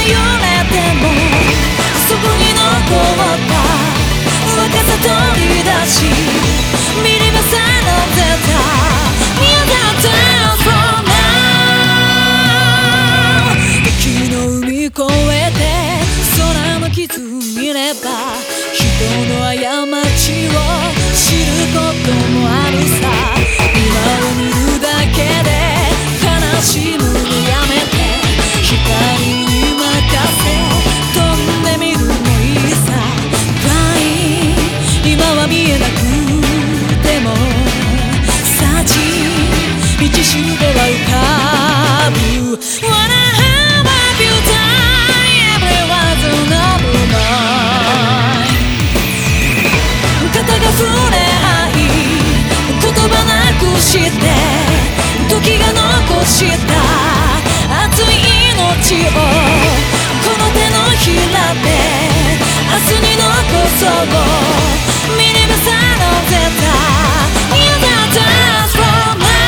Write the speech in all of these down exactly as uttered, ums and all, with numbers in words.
揺れてもそこに残った若さ取り出し見ればさらってた Near the dance from now 時の海越えて空の傷見れば人の過ちを知ることもあるさ今を見るだけで悲しむのやめて光に任せ飛んでみるもいいさ Flying 今は見えなくても幸道しるべは浮かぶ Wanna have a few time everyone's number mine 肩が触れ合い言葉なくして時が残した熱い命をこの手のひらで明日に残そう見ればさらってた Near the dance from now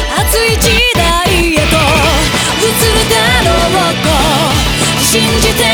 信じて